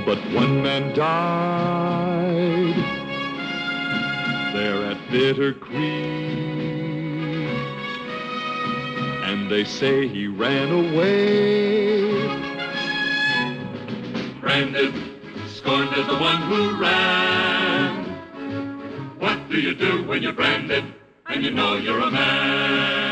But one man died there at Bitter Creek, and they say he ran away. Branded, scorned as the one who ran. What do you do when you're branded and you know you're a man?